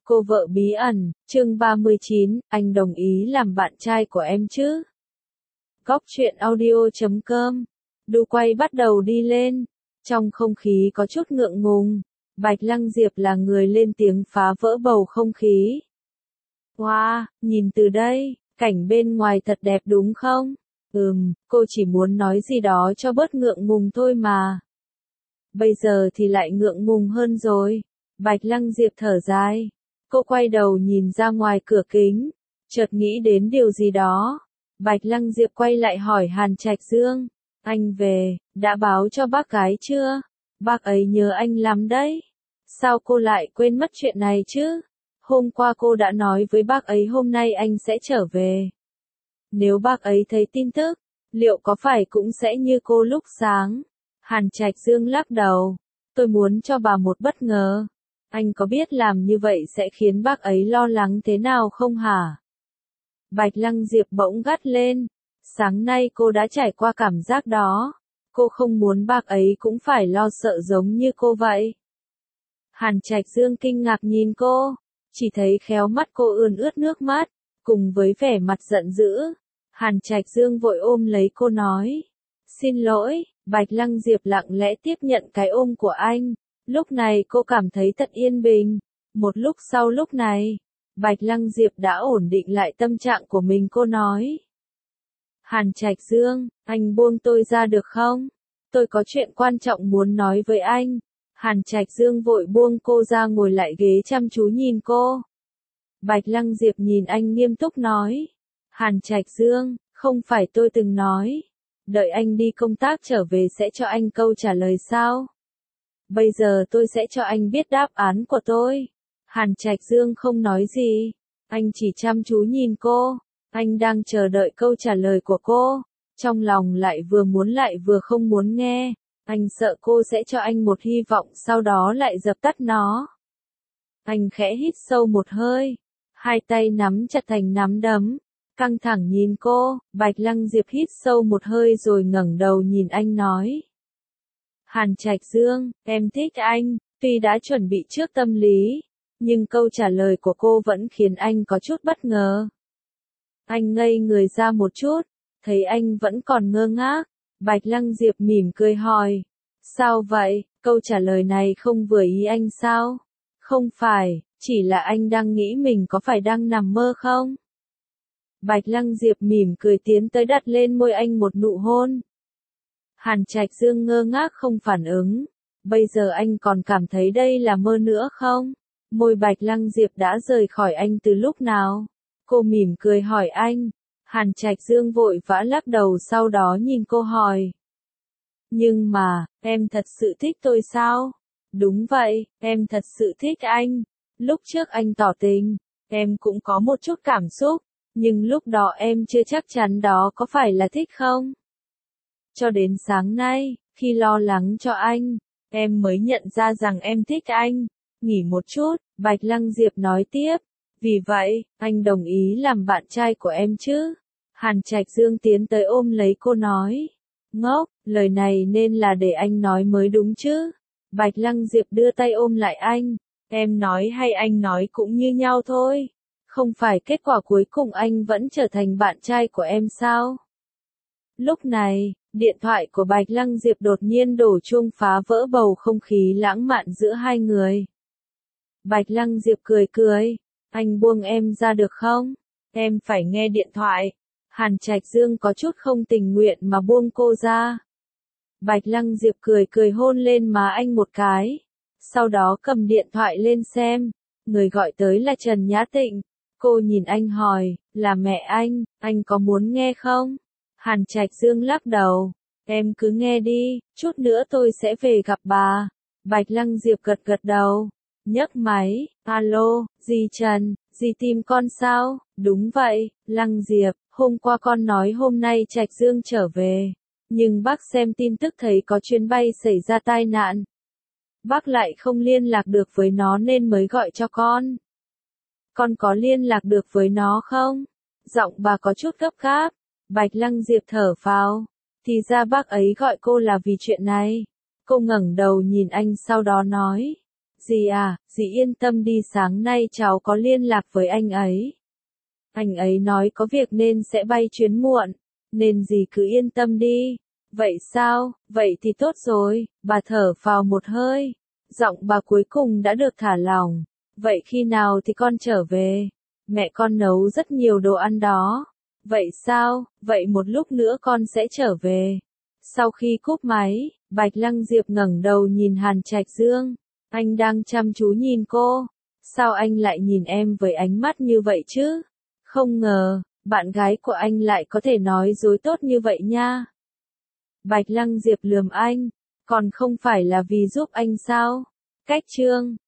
Cô vợ bí ẩn, chương 39, anh đồng ý làm bạn trai của em chứ? Góc truyện audio.com. Đu quay bắt đầu đi lên. Trong không khí có chút ngượng ngùng, Bạch Lăng Diệp là người lên tiếng phá vỡ bầu không khí. Wow, nhìn từ đây, cảnh bên ngoài thật đẹp đúng không? Cô chỉ muốn nói gì đó cho bớt ngượng ngùng thôi mà. Bây giờ thì lại ngượng ngùng hơn rồi. Bạch Lăng Diệp thở dài. Cô quay đầu nhìn ra ngoài cửa kính, chợt nghĩ đến điều gì đó. Bạch Lăng Diệp quay lại hỏi Hàn Trạch Dương, anh về, đã báo cho bác gái chưa? Bác ấy nhớ anh lắm đấy. Sao cô lại quên mất chuyện này chứ? Hôm qua cô đã nói với bác ấy hôm nay anh sẽ trở về. Nếu bác ấy thấy tin tức, liệu có phải cũng sẽ như cô lúc sáng? Hàn Trạch Dương lắc đầu. Tôi muốn cho bà một bất ngờ. Anh có biết làm như vậy sẽ khiến bác ấy lo lắng thế nào không hả? Bạch Lăng Diệp bỗng gắt lên. Sáng nay cô đã trải qua cảm giác đó. Cô không muốn bác ấy cũng phải lo sợ giống như cô vậy. Hàn Trạch Dương kinh ngạc nhìn cô. Chỉ thấy khéo mắt cô ươn ướt nước mắt. Cùng với vẻ mặt giận dữ. Hàn Trạch Dương vội ôm lấy cô nói. Xin lỗi. Bạch Lăng Diệp lặng lẽ tiếp nhận cái ôm của anh. Lúc này cô cảm thấy thật yên bình. Một lúc sau lúc này, Bạch Lăng Diệp đã ổn định lại tâm trạng của mình, cô nói. Hàn Trạch Dương, anh buông tôi ra được không? Tôi có chuyện quan trọng muốn nói với anh. Hàn Trạch Dương vội buông cô ra ngồi lại ghế chăm chú nhìn cô. Bạch Lăng Diệp nhìn anh nghiêm túc nói. Hàn Trạch Dương, không phải tôi từng nói. Đợi anh đi công tác trở về sẽ cho anh câu trả lời sao? Bây giờ tôi sẽ cho anh biết đáp án của tôi. Hàn Trạch Dương không nói gì. Anh chỉ chăm chú nhìn cô. Anh đang chờ đợi câu trả lời của cô. Trong lòng lại vừa muốn lại vừa không muốn nghe. Anh sợ cô sẽ cho anh một hy vọng sau đó lại dập tắt nó. Anh khẽ hít sâu một hơi. Hai tay nắm chặt thành nắm đấm. Căng thẳng nhìn cô. Bạch Lăng Diệp hít sâu một hơi rồi ngẩng đầu nhìn anh nói. Hàn Trạch Dương, em thích anh, tuy đã chuẩn bị trước tâm lý, nhưng câu trả lời của cô vẫn khiến anh có chút bất ngờ. Anh ngây người ra một chút, thấy anh vẫn còn ngơ ngác, Bạch Lăng Diệp mỉm cười hỏi. Sao vậy, câu trả lời này không vừa ý anh sao? Không phải, chỉ là anh đang nghĩ mình có phải đang nằm mơ không? Bạch Lăng Diệp mỉm cười tiến tới đặt lên môi anh một nụ hôn. Hàn Trạch Dương ngơ ngác không phản ứng. Bây giờ anh còn cảm thấy đây là mơ nữa không? Môi Bạch Lăng Diệp đã rời khỏi anh từ lúc nào? Cô mỉm cười hỏi anh. Hàn Trạch Dương vội vã lắc đầu sau đó nhìn cô hỏi. Nhưng mà, em thật sự thích tôi sao? Đúng vậy, em thật sự thích anh. Lúc trước anh tỏ tình, em cũng có một chút cảm xúc, nhưng lúc đó em chưa chắc chắn đó có phải là thích không? Cho đến sáng nay, khi lo lắng cho anh, em mới nhận ra rằng em thích anh. Nghỉ một chút, Bạch Lăng Diệp nói tiếp. Vì vậy, anh đồng ý làm bạn trai của em chứ? Hàn Trạch Dương tiến tới ôm lấy cô nói. Ngốc, lời này nên là để anh nói mới đúng chứ? Bạch Lăng Diệp đưa tay ôm lại anh. Em nói hay anh nói cũng như nhau thôi. Không phải kết quả cuối cùng anh vẫn trở thành bạn trai của em sao? Lúc này, điện thoại của Bạch Lăng Diệp đột nhiên đổ chuông phá vỡ bầu không khí lãng mạn giữa hai người. Bạch Lăng Diệp cười cười. Anh buông em ra được không? Em phải nghe điện thoại. Hàn Trạch Dương có chút không tình nguyện mà buông cô ra. Bạch Lăng Diệp cười cười hôn lên má anh một cái. Sau đó cầm điện thoại lên xem. Người gọi tới là Trần Nhã Tịnh. Cô nhìn anh hỏi, là mẹ anh có muốn nghe không? Hàn Trạch Dương lắc đầu. Em cứ nghe đi, chút nữa tôi sẽ về gặp bà. Bạch Lăng Diệp gật gật đầu. Nhấc máy, alo, dì Trần, dì tìm con sao? Đúng vậy, Lăng Diệp, hôm qua con nói hôm nay Trạch Dương trở về. Nhưng bác xem tin tức thấy có chuyến bay xảy ra tai nạn. Bác lại không liên lạc được với nó nên mới gọi cho con. Con có liên lạc được với nó không? Giọng bà có chút gấp gáp. Bạch Lăng Diệp thở phào. Thì ra bác ấy gọi cô là vì chuyện này. Cô ngẩng đầu nhìn anh sau đó nói. Dì à, dì yên tâm đi, sáng nay cháu có liên lạc với anh ấy. Anh ấy nói có việc nên sẽ bay chuyến muộn, nên dì cứ yên tâm đi. Vậy sao, vậy thì tốt rồi, bà thở phào một hơi. Giọng bà cuối cùng đã được thả lỏng. Vậy khi nào thì con trở về? Mẹ con nấu rất nhiều đồ ăn đó. Vậy sao, vậy một lúc nữa con sẽ trở về. Sau khi cúp máy, Bạch Lăng Diệp ngẩng đầu nhìn Hàn Trạch Dương. Anh đang chăm chú nhìn cô. Sao anh lại nhìn em với ánh mắt như vậy chứ? Không ngờ, bạn gái của anh lại có thể nói dối tốt như vậy nha. Bạch Lăng Diệp lườm anh. Còn không phải là vì giúp anh sao? Cách chương